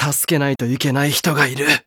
助けないといけない人がいる。